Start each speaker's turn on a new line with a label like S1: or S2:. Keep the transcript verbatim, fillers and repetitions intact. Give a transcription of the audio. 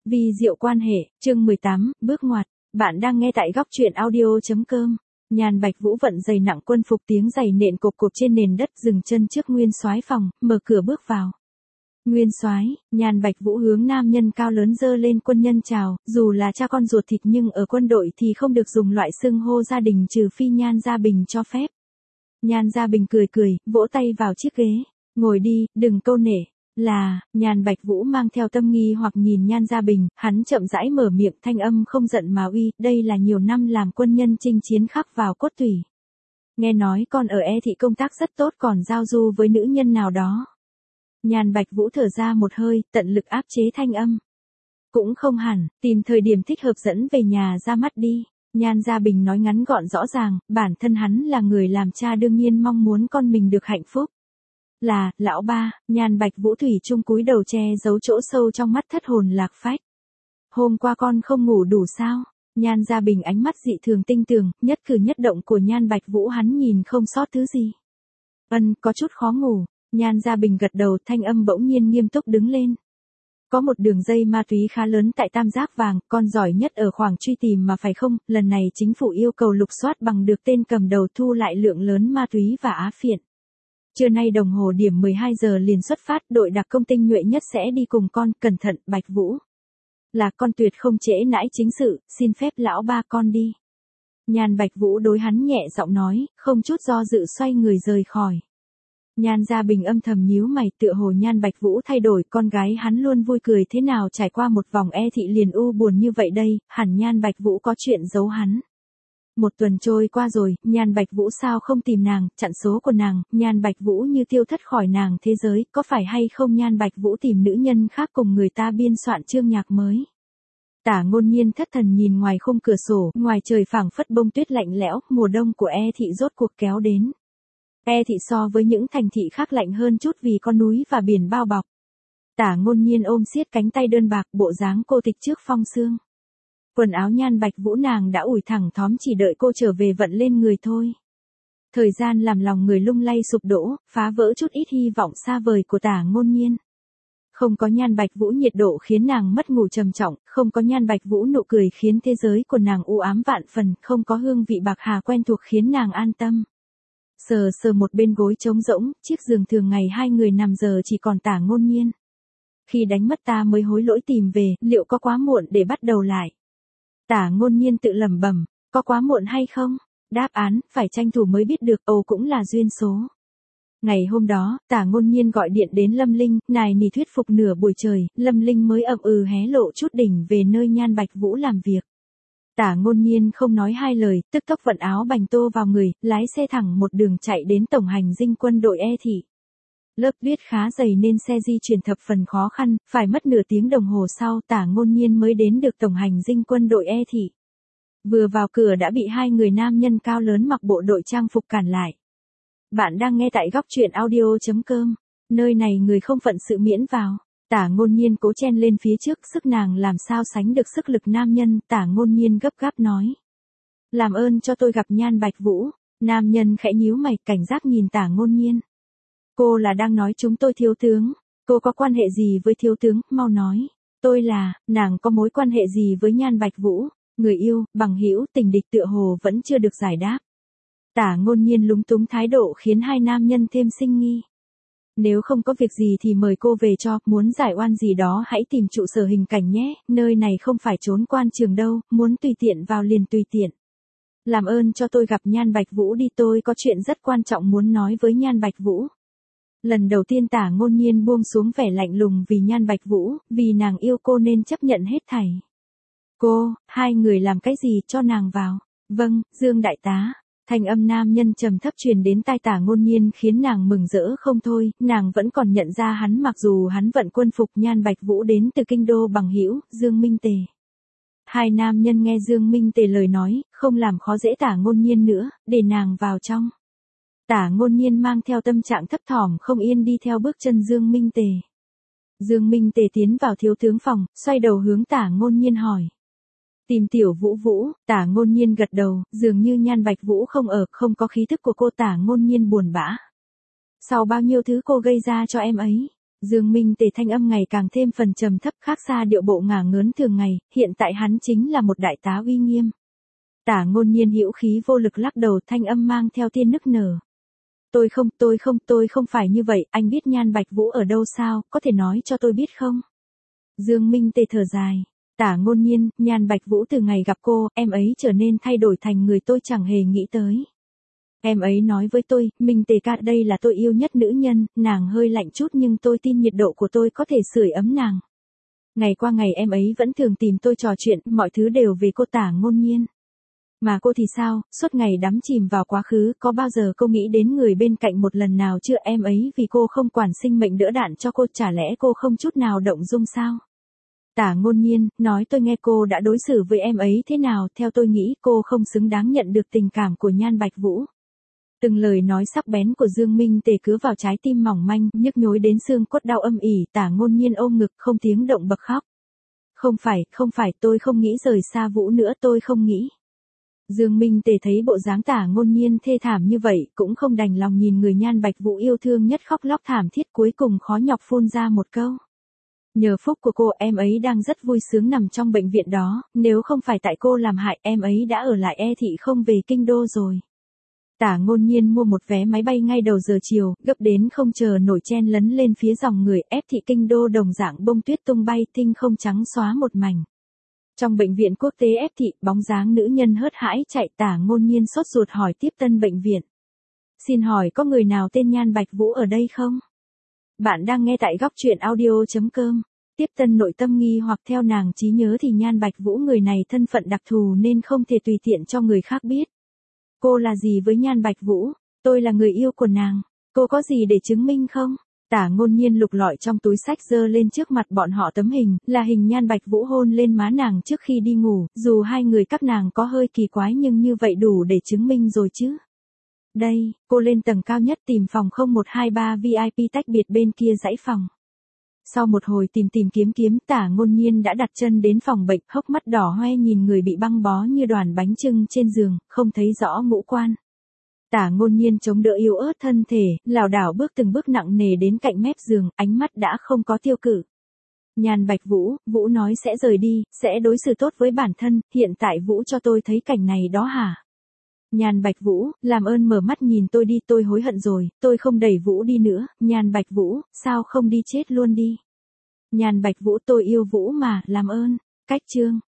S1: Vi diệu quan hệ, chương mười tám, bước ngoặt. Bạn đang nghe tại góc truyện audio.com. Nhan Bạch Vũ vận giày nặng quân phục, tiếng giày nện cộp cộp trên nền đất, dừng chân trước Nguyên Soái phòng, mở cửa bước vào. Nguyên Soái, Nhan Bạch Vũ hướng nam nhân cao lớn giơ lên quân nhân chào, dù là cha con ruột thịt nhưng ở quân đội thì không được dùng loại xưng hô gia đình trừ phi Nhan Gia Bình cho phép. Nhan Gia Bình cười cười, vỗ tay vào chiếc ghế. Ngồi đi, đừng câu nể. Là, Nhan Bạch Vũ mang theo tâm nghi hoặc nhìn Nhan Gia Bình, hắn chậm rãi mở miệng, thanh âm không giận mà uy, đây là nhiều năm làm quân nhân chinh chiến khắc vào cốt tủy. Nghe nói con ở E thị công tác rất tốt, còn giao du với nữ nhân nào đó. Nhan Bạch Vũ thở ra một hơi, tận lực áp chế thanh âm. Cũng không hẳn, tìm thời điểm thích hợp dẫn về nhà ra mắt đi. Nhan Gia Bình nói ngắn gọn rõ ràng, bản thân hắn là người làm cha đương nhiên mong muốn con mình được hạnh phúc. Là, lão ba, Nhan Bạch Vũ thủy chung cúi đầu che giấu chỗ sâu trong mắt thất hồn lạc phách. Hôm qua con không ngủ đủ sao? Nhan Gia Bình ánh mắt dị thường tinh tường, nhất cử nhất động của Nhan Bạch Vũ hắn nhìn không sót thứ gì. Ân, có chút khó ngủ. Nhan Gia Bình gật đầu, thanh âm bỗng nhiên nghiêm túc đứng lên. Có một đường dây ma túy khá lớn tại Tam Giác Vàng, con giỏi nhất ở khoảng truy tìm mà phải không? Lần này chính phủ yêu cầu lục soát bằng được tên cầm đầu, thu lại lượng lớn ma túy và á phiện. Trưa nay đồng hồ điểm mười hai giờ liền xuất phát, đội đặc công tinh nhuệ nhất sẽ đi cùng con, cẩn thận, Bạch Vũ. Là con tuyệt không trễ nãi chính sự, xin phép lão ba con đi. Nhan Bạch Vũ đối hắn nhẹ giọng nói, không chút do dự xoay người rời khỏi. Nhan Gia Bình âm thầm nhíu mày, tựa hồ Nhan Bạch Vũ thay đổi, con gái hắn luôn vui cười thế nào trải qua một vòng E thị liền u buồn như vậy đây, hẳn Nhan Bạch Vũ có chuyện giấu hắn. Một tuần trôi qua rồi, Nhan Bạch Vũ sao không tìm nàng, chặn số của nàng, Nhan Bạch Vũ như tiêu thất khỏi nàng thế giới, có phải hay không Nhan Bạch Vũ tìm nữ nhân khác cùng người ta biên soạn chương nhạc mới. Tả Ngôn Nhiên thất thần nhìn ngoài khung cửa sổ, ngoài trời phảng phất bông tuyết lạnh lẽo, mùa đông của E thị rốt cuộc kéo đến. E thị so với những thành thị khác lạnh hơn chút vì có núi và biển bao bọc. Tả Ngôn Nhiên ôm siết cánh tay đơn bạc, bộ dáng cô tịch trước phong sương. Quần áo Nhan Bạch Vũ nàng đã ủi thẳng thóm, chỉ đợi cô trở về vận lên người thôi. Thời gian làm lòng người lung lay sụp đổ, phá vỡ chút ít hy vọng xa vời của Tả Ngôn Nhiên. Không có Nhan Bạch Vũ nhiệt độ khiến nàng mất ngủ trầm trọng, không có Nhan Bạch Vũ nụ cười khiến thế giới của nàng u ám vạn phần, không có hương vị bạc hà quen thuộc khiến nàng an tâm. Sờ sờ một bên gối trống rỗng, chiếc giường thường ngày hai người nằm giờ chỉ còn Tả Ngôn Nhiên. Khi đánh mất ta mới hối lỗi tìm về, liệu có quá muộn để bắt đầu lại? Tả Ngôn Nhiên tự lẩm bẩm, có quá muộn hay không? Đáp án, phải tranh thủ mới biết được, ồ cũng là duyên số. Ngày hôm đó, Tả Ngôn Nhiên gọi điện đến Lâm Linh, nài nỉ thuyết phục nửa buổi trời, Lâm Linh mới ậm ừ hé lộ chút đỉnh về nơi Nhan Bạch Vũ làm việc. Tả Ngôn Nhiên không nói hai lời, tức tốc vận áo bành tô vào người, lái xe thẳng một đường chạy đến tổng hành dinh quân đội E thị. Lớp tuyết khá dày nên xe di chuyển thập phần khó khăn, phải mất nửa tiếng đồng hồ sau Tả Ngôn Nhiên mới đến được tổng hành dinh quân đội E thị. Vừa vào cửa đã bị hai người nam nhân cao lớn mặc bộ đội trang phục cản lại. Bạn đang nghe tại góc truyện audio.com, nơi này người không phận sự miễn vào. Tả Ngôn Nhiên cố chen lên phía trước, sức nàng làm sao sánh được sức lực nam nhân, Tả Ngôn Nhiên gấp gáp nói. Làm ơn cho tôi gặp Nhan Bạch Vũ. Nam nhân khẽ nhíu mày, cảnh giác nhìn Tả Ngôn Nhiên. Cô là đang nói chúng tôi thiếu tướng, cô có quan hệ gì với thiếu tướng, mau nói. Tôi là, nàng có mối quan hệ gì với Nhan Bạch Vũ, người yêu, bằng hữu, tình địch tựa hồ vẫn chưa được giải đáp. Tả Ngôn Nhiên lúng túng thái độ khiến hai nam nhân thêm sinh nghi. Nếu không có việc gì thì mời cô về cho, muốn giải oan gì đó hãy tìm trụ sở hình cảnh nhé, nơi này không phải trốn quan trường đâu, muốn tùy tiện vào liền tùy tiện. Làm ơn cho tôi gặp Nhan Bạch Vũ đi, tôi có chuyện rất quan trọng muốn nói với Nhan Bạch Vũ. Lần đầu tiên Tả Ngôn Nhiên buông xuống vẻ lạnh lùng vì Nhan Bạch Vũ, vì nàng yêu cô nên chấp nhận hết thảy. Cô, hai người làm cái gì cho nàng vào? Vâng, Dương đại tá. Thanh âm nam nhân trầm thấp truyền đến tai Tả Ngôn Nhiên khiến nàng mừng rỡ không thôi, nàng vẫn còn nhận ra hắn mặc dù hắn vận quân phục. Nhan Bạch Vũ đến từ kinh đô bằng hữu, Dương Minh Tề. Hai nam nhân nghe Dương Minh Tề lời nói, không làm khó dễ Tả Ngôn Nhiên nữa, để nàng vào trong. Tả Ngôn Nhiên mang theo tâm trạng thấp thỏm không yên đi theo bước chân Dương Minh Tề. Dương Minh Tề tiến vào thiếu tướng phòng, xoay đầu hướng Tả Ngôn Nhiên hỏi. Tìm tiểu Vũ Vũ, Tả Ngôn Nhiên gật đầu, dường như Nhan Bạch Vũ không ở, không có khí thức của cô. Tả Ngôn Nhiên buồn bã. Sau bao nhiêu thứ cô gây ra cho em ấy, Dương Minh Tề thanh âm ngày càng thêm phần trầm thấp, khác xa điệu bộ ngả ngớn thường ngày, hiện tại hắn chính là một đại tá uy nghiêm. Tả Ngôn Nhiên hữu khí vô lực lắc đầu, thanh âm mang theo tia nức nở. Tôi không, tôi không, tôi không phải như vậy, anh biết Nhan Bạch Vũ ở đâu sao, có thể nói cho tôi biết không? Dương Minh Tề thở dài. Tả Ngôn Nhiên, Nhan Bạch Vũ từ ngày gặp cô, em ấy trở nên thay đổi thành người tôi chẳng hề nghĩ tới. Em ấy nói với tôi, Minh Tề ca, đây là tôi yêu nhất nữ nhân, nàng hơi lạnh chút nhưng tôi tin nhiệt độ của tôi có thể sưởi ấm nàng. Ngày qua ngày em ấy vẫn thường tìm tôi trò chuyện, mọi thứ đều về cô Tả Ngôn Nhiên. Mà cô thì sao, suốt ngày đắm chìm vào quá khứ, có bao giờ cô nghĩ đến người bên cạnh một lần nào chưa? Em ấy vì cô không quản sinh mệnh đỡ đạn cho cô, chả lẽ cô không chút nào động dung sao? Tả Ngôn Nhiên, nói tôi nghe cô đã đối xử với em ấy thế nào, theo tôi nghĩ cô không xứng đáng nhận được tình cảm của Nhan Bạch Vũ. Từng lời nói sắc bén của Dương Minh Tề cứ vào trái tim mỏng manh, nhức nhối đến xương cốt đau âm ỉ. Tả Ngôn Nhiên ôm ngực không tiếng động bật khóc. Không phải, không phải, tôi không nghĩ rời xa Vũ nữa, tôi không nghĩ. Dương Minh Tề thấy bộ dáng Tả Ngôn Nhiên thê thảm như vậy, cũng không đành lòng nhìn người Nhan Bạch Vũ yêu thương nhất khóc lóc thảm thiết, cuối cùng khó nhọc phun ra một câu. Nhờ phúc của cô, em ấy đang rất vui sướng nằm trong bệnh viện đó, nếu không phải tại cô làm hại, em ấy đã ở lại e thị không về kinh đô rồi. Tả Ngôn Nhiên mua một vé máy bay ngay đầu giờ chiều, gấp đến không chờ nổi chen lấn lên phía dòng người, ép thị kinh đô đồng dạng bông tuyết tung bay, tinh không trắng xóa một mảnh. Trong bệnh viện quốc tế ép thị, bóng dáng nữ nhân hớt hãi chạy. Tả Ngôn Nhiên sốt ruột hỏi tiếp tân bệnh viện. Xin hỏi có người nào tên Nhan Bạch Vũ ở đây không? Bạn đang nghe tại góc truyện audio chấm com. Tiếp tân nội tâm nghi hoặc theo nàng trí nhớ thì Nhan Bạch Vũ người này thân phận đặc thù nên không thể tùy tiện cho người khác biết. Cô là gì với Nhan Bạch Vũ? Tôi là người yêu của nàng. Cô có gì để chứng minh không? Tả Ngôn Nhiên lục lọi trong túi sách giơ lên trước mặt bọn họ tấm hình, là hình Nhan Bạch Vũ hôn lên má nàng trước khi đi ngủ, dù hai người các nàng có hơi kỳ quái nhưng như vậy đủ để chứng minh rồi chứ. Đây, cô lên tầng cao nhất tìm phòng không một hai ba vi ai pi tách biệt bên kia dãy phòng. Sau một hồi tìm tìm kiếm kiếm, Tả Ngôn Nhiên đã đặt chân đến phòng bệnh, hốc mắt đỏ hoe nhìn người bị băng bó như đoàn bánh chưng trên giường, không thấy rõ ngũ quan. Tả Ngôn Nhiên chống đỡ yếu ớt thân thể, lảo đảo bước từng bước nặng nề đến cạnh mép giường, ánh mắt đã không có tiêu cự. Nhan Bạch Vũ, Vũ nói sẽ rời đi, sẽ đối xử tốt với bản thân, hiện tại Vũ cho tôi thấy cảnh này đó hả? Nhan Bạch Vũ, làm ơn mở mắt nhìn tôi đi, tôi hối hận rồi, tôi không đẩy Vũ đi nữa. Nhan Bạch Vũ, sao không đi chết luôn đi? Nhan Bạch Vũ, tôi yêu Vũ mà, làm ơn. Cách chương